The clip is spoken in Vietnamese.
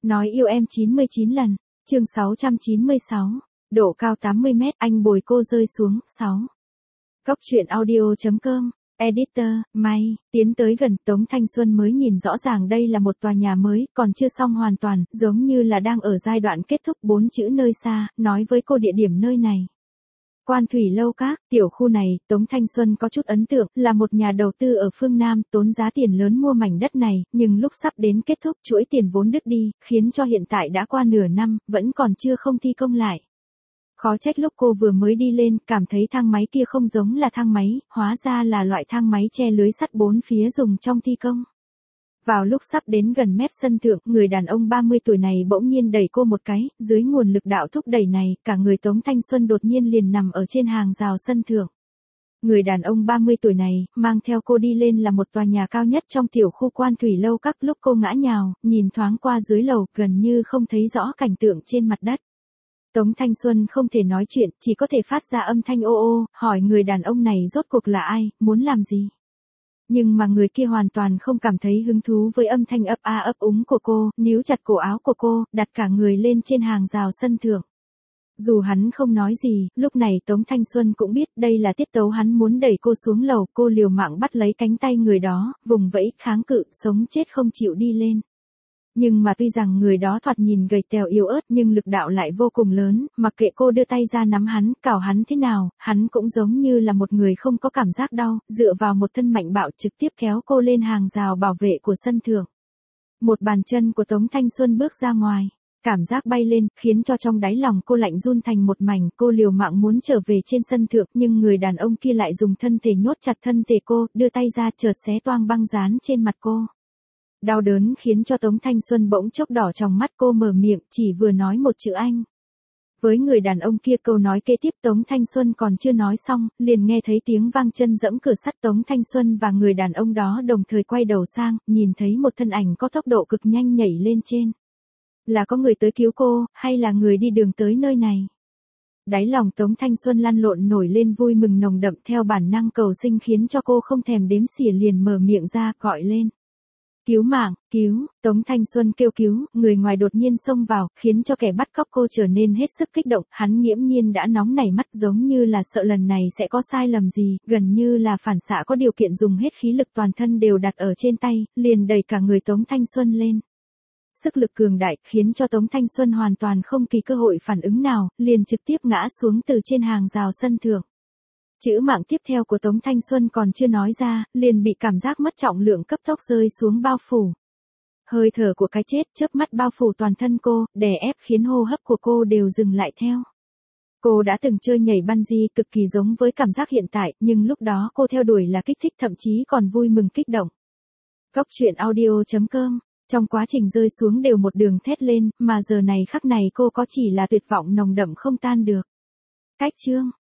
Nói yêu em 99 lần. Chương 696. Độ cao 80 mét, anh bồi cô rơi xuống. 6. Góc truyện audio.com. Editor, May, tiến tới gần Tống Thanh Xuân mới nhìn rõ ràng đây là một tòa nhà mới, còn chưa xong hoàn toàn, giống như là đang ở giai đoạn kết thúc. 4 chữ nơi xa, nói với cô địa điểm nơi này. Quan Thủy Lâu Các, tiểu khu này, Tống Thanh Xuân có chút ấn tượng, là một nhà đầu tư ở phương Nam, tốn giá tiền lớn mua mảnh đất này, nhưng lúc sắp đến kết thúc chuỗi tiền vốn đứt đi, khiến cho hiện tại đã qua nửa năm, vẫn còn chưa không thi công lại. Khó trách lúc cô vừa mới đi lên, cảm thấy thang máy kia không giống là thang máy, hóa ra là loại thang máy che lưới sắt 4 phía dùng trong thi công. Vào lúc sắp đến gần mép sân thượng, người đàn ông 30 tuổi này bỗng nhiên đẩy cô một cái, dưới nguồn lực đạo thúc đẩy này, cả người Tống Thanh Xuân đột nhiên liền nằm ở trên hàng rào sân thượng. Người đàn ông 30 tuổi này, mang theo cô đi lên là một tòa nhà cao nhất trong tiểu khu Quan Thủy Lâu Các. Lúc cô ngã nhào, nhìn thoáng qua dưới lầu, gần như không thấy rõ cảnh tượng trên mặt đất. Tống Thanh Xuân không thể nói chuyện, chỉ có thể phát ra âm thanh ô ô, hỏi người đàn ông này rốt cuộc là ai, muốn làm gì. Nhưng mà người kia hoàn toàn không cảm thấy hứng thú với âm thanh ấp a ấp úng của cô, níu chặt cổ áo của cô, đặt cả người lên trên hàng rào sân thượng. Dù hắn không nói gì, lúc này Tống Thanh Xuân cũng biết đây là tiết tấu hắn muốn đẩy cô xuống lầu, cô liều mạng bắt lấy cánh tay người đó, vùng vẫy kháng cự, sống chết không chịu đi lên. Nhưng mà tuy rằng người đó thoạt nhìn gầy tèo yếu ớt nhưng lực đạo lại vô cùng lớn, mặc kệ cô đưa tay ra nắm hắn, cào hắn thế nào, hắn cũng giống như là một người không có cảm giác đau, dựa vào một thân mạnh bạo trực tiếp kéo cô lên hàng rào bảo vệ của sân thượng. Một bàn chân của Tống Thanh Xuân bước ra ngoài, cảm giác bay lên, khiến cho trong đáy lòng cô lạnh run thành một mảnh, cô liều mạng muốn trở về trên sân thượng, nhưng người đàn ông kia lại dùng thân thể nhốt chặt thân thể cô, đưa tay ra chợt xé toang băng dán trên mặt cô. Đau đớn khiến cho Tống Thanh Xuân bỗng chốc đỏ trong mắt, cô mở miệng, chỉ vừa nói một chữ anh. Với người đàn ông kia câu nói kế tiếp Tống Thanh Xuân còn chưa nói xong, liền nghe thấy tiếng vang chân giẫm cửa sắt. Tống Thanh Xuân và người đàn ông đó đồng thời quay đầu sang, nhìn thấy một thân ảnh có tốc độ cực nhanh nhảy lên trên. Là có người tới cứu cô, hay là người đi đường tới nơi này? Đáy lòng Tống Thanh Xuân lăn lộn nổi lên vui mừng nồng đậm, theo bản năng cầu sinh khiến cho cô không thèm đếm xỉa liền mở miệng ra, gọi lên. Cứu mạng, cứu, Tống Thanh Xuân kêu cứu, người ngoài đột nhiên xông vào, khiến cho kẻ bắt cóc cô trở nên hết sức kích động, hắn nghiễm nhiên đã nóng nảy mắt giống như là sợ lần này sẽ có sai lầm gì, gần như là phản xạ có điều kiện dùng hết khí lực toàn thân đều đặt ở trên tay, liền đẩy cả người Tống Thanh Xuân lên. Sức lực cường đại khiến cho Tống Thanh Xuân hoàn toàn không kỳ cơ hội phản ứng nào, liền trực tiếp ngã xuống từ trên hàng rào sân thượng. Chữ mạng tiếp theo của Tống Thanh Xuân còn chưa nói ra, liền bị cảm giác mất trọng lượng cấp tốc rơi xuống bao phủ. Hơi thở của cái chết chớp mắt bao phủ toàn thân cô, đè ép khiến hô hấp của cô đều dừng lại theo. Cô đã từng chơi nhảy bungee cực kỳ giống với cảm giác hiện tại, nhưng lúc đó cô theo đuổi là kích thích, thậm chí còn vui mừng kích động. Góc truyện audio.com. Trong quá trình rơi xuống đều một đường thét lên, mà giờ này khắc này cô có chỉ là tuyệt vọng nồng đậm không tan được. Cách chương.